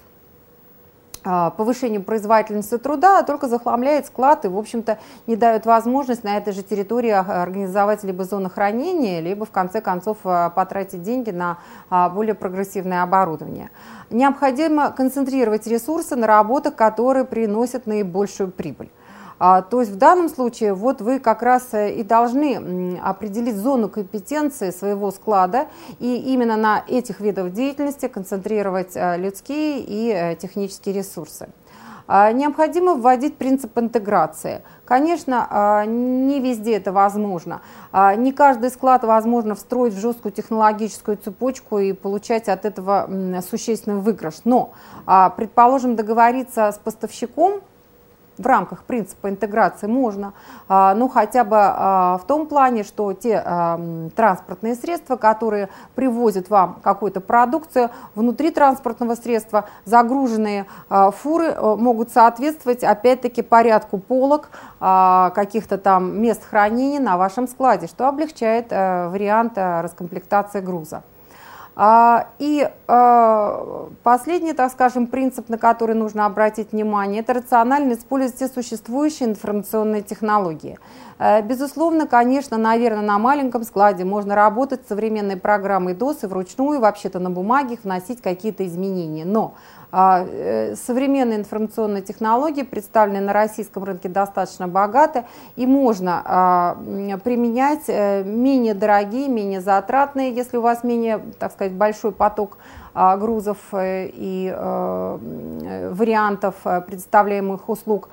повышению производительности труда, а только захламляет склад и, в общем-то, не дает возможность на этой же территории организовать либо зону хранения, либо, в конце концов, потратить деньги на более прогрессивное оборудование. Необходимо концентрировать ресурсы на работах, которые приносят наибольшую прибыль. То есть в данном случае вот вы как раз и должны определить зону компетенции своего склада и именно на этих видах деятельности концентрировать людские и технические ресурсы. Необходимо вводить принцип интеграции. Конечно, не везде это возможно. Не каждый склад возможно встроить в жесткую технологическую цепочку и получать от этого существенный выигрыш. Но, предположим, договориться с поставщиком в рамках принципа интеграции можно, ну хотя бы в том плане, что те транспортные средства, которые привозят вам какую-то продукцию, внутри транспортного средства загруженные фуры могут соответствовать опять-таки порядку полок, каких-то там мест хранения на вашем складе, что облегчает вариант раскомплектации груза. И последний, так скажем, принцип, на который нужно обратить внимание, это рационально использовать все существующие информационные технологии. Безусловно, конечно, наверное, на маленьком складе можно работать с современной программой дос и вручную, вообще-то на бумаге вносить какие-то изменения. Но современные информационные технологии, представленные на российском рынке, достаточно богаты, и можно применять менее дорогие, менее затратные, если у вас менее, так сказать, большой поток грузов и вариантов предоставляемых услуг,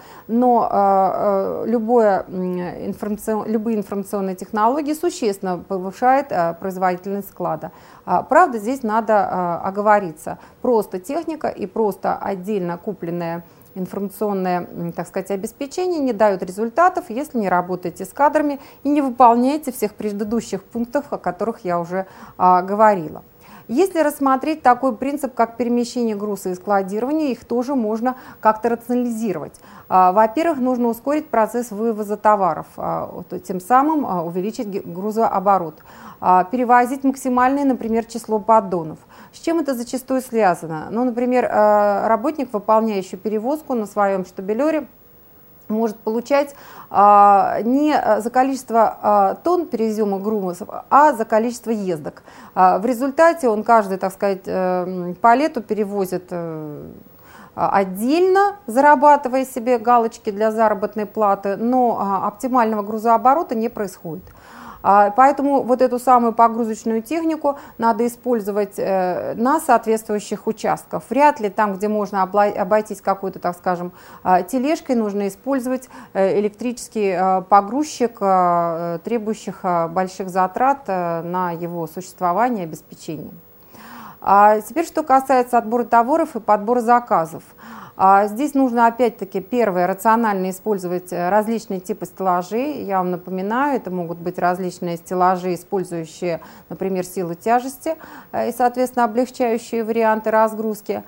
но любое информацион, любые информационные технологии существенно повышают производительность склада. Правда, здесь надо оговориться. Просто техника и просто отдельно купленная информационное, так сказать, обеспечение не дают результатов, если не работаете с кадрами и не выполняете всех предыдущих пунктов, о которых я уже а, говорила. Если рассмотреть такой принцип, как перемещение груза и складирование, их тоже можно как-то рационализировать. Во-первых, нужно ускорить процесс вывоза товаров, тем самым увеличить грузооборот. Перевозить максимальное, например, число поддонов. С чем это зачастую связано? Ну, например, работник, выполняющий перевозку на своем штабелере, может получать а, не за количество а, тонн перевезенных грузов, а за количество ездок. А, в результате он каждый, так сказать, э, по лету перевозит э, отдельно, зарабатывая себе галочки для заработной платы, но а, оптимального грузооборота не происходит. Поэтому вот эту самую погрузочную технику надо использовать на соответствующих участках. Вряд ли там, где можно обойтись какой-то, так скажем, тележкой, нужно использовать электрический погрузчик, требующих больших затрат на его существование и обеспечение. А теперь, что касается отбора товаров и подбора заказов. Здесь нужно опять-таки, первое, рационально использовать различные типы стеллажей. Я вам напоминаю, это могут быть различные стеллажи, использующие, например, силу тяжести и, соответственно, облегчающие варианты разгрузки.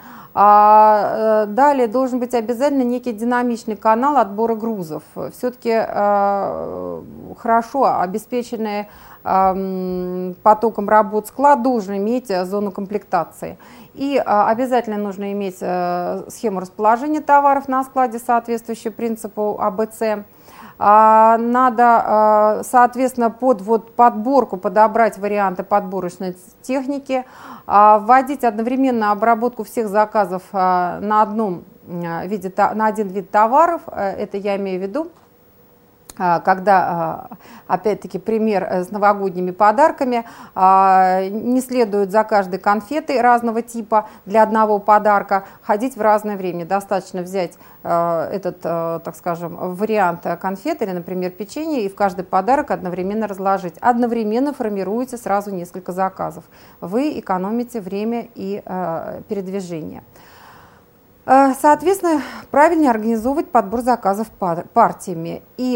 А далее должен быть обязательно некий динамичный канал отбора грузов. Все-таки хорошо обеспеченные потоком работ склад должен иметь зону комплектации. И обязательно нужно иметь схему расположения товаров на складе, соответствующую принципу А Б С. Надо, соответственно, под вот подборку подобрать варианты подборочной техники, вводить одновременно обработку всех заказов на, одном виде, на один вид товаров. Это я имею в виду, когда, опять-таки, пример с новогодними подарками, не следует за каждой конфетой разного типа для одного подарка ходить в разное время. Достаточно взять этот, так скажем, вариант конфет или, например, печенье и в каждый подарок одновременно разложить. Одновременно формируете сразу несколько заказов. Вы экономите время и передвижение. Соответственно, правильнее организовывать подбор заказов партиями. И,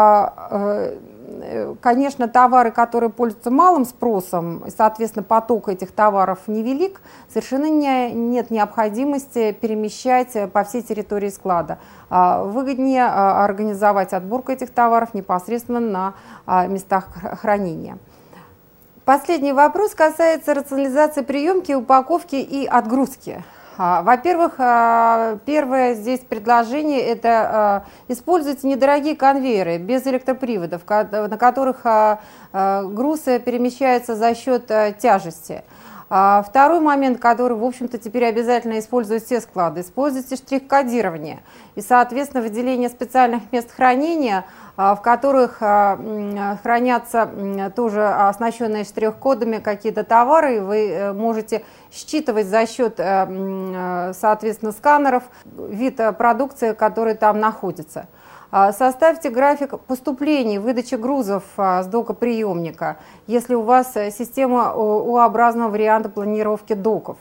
конечно, товары, которые пользуются малым спросом, и, соответственно, поток этих товаров невелик, совершенно не, нет необходимости перемещать по всей территории склада. Выгоднее организовать отборку этих товаров непосредственно на местах хранения. Последний вопрос касается рационализации приемки, упаковки и отгрузки. Во-первых, первое здесь предложение – это используйте недорогие конвейеры без электроприводов, на которых грузы перемещаются за счет тяжести. А второй момент, который, в общем-то, теперь обязательно используют все склады, используйте штрих-кодирование и, соответственно, выделение специальных мест хранения, в которых хранятся тоже оснащенные штрих-кодами какие-то товары, и вы можете считывать за счет, соответственно, сканеров вид продукции, который там находится. Составьте график поступлений, выдачи грузов с докоприемника, если у вас система У-образного варианта планировки доков.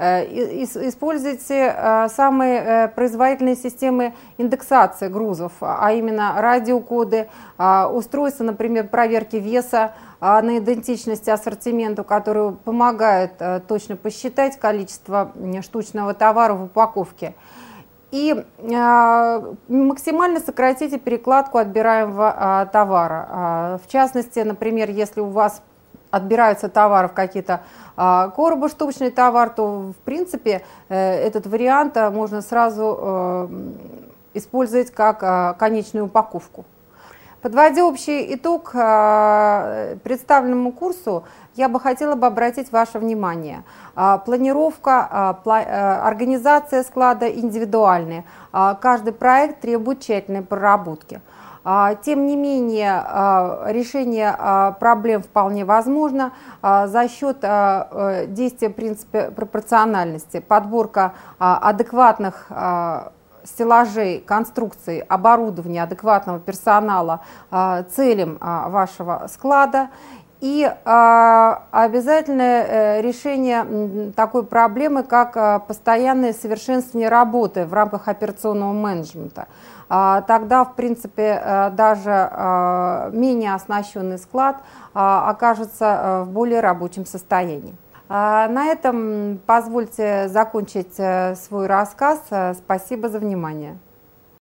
Используйте самые производительные системы индексации грузов, а именно радиокоды, устройства, например, проверки веса на идентичность ассортименту, которые помогают точно посчитать количество штучного товара в упаковке. И э, максимально сократите перекладку отбираемого э, товара. Э, в частности, например, если у вас отбираются товары в какие-то э, коробы, штучный товар, то в принципе э, этот вариант э, можно сразу э, использовать как э, конечную упаковку. Подводя общий итог э, представленному курсу, я бы хотела бы обратить ваше внимание. Планировка, организация склада индивидуальная. Каждый проект требует тщательной проработки. Тем не менее, решение проблем вполне возможно за счет действия принципа пропорциональности, подборка адекватных стеллажей, конструкций, оборудования, адекватного персонала целям вашего склада. И э, обязательное э, решение такой проблемы, как э, постоянное совершенствование работы в рамках операционного менеджмента. Э, тогда, в принципе, э, даже э, менее оснащенный склад э, окажется э, в более рабочем состоянии. Э, на этом позвольте закончить э, свой рассказ. Э, спасибо за внимание.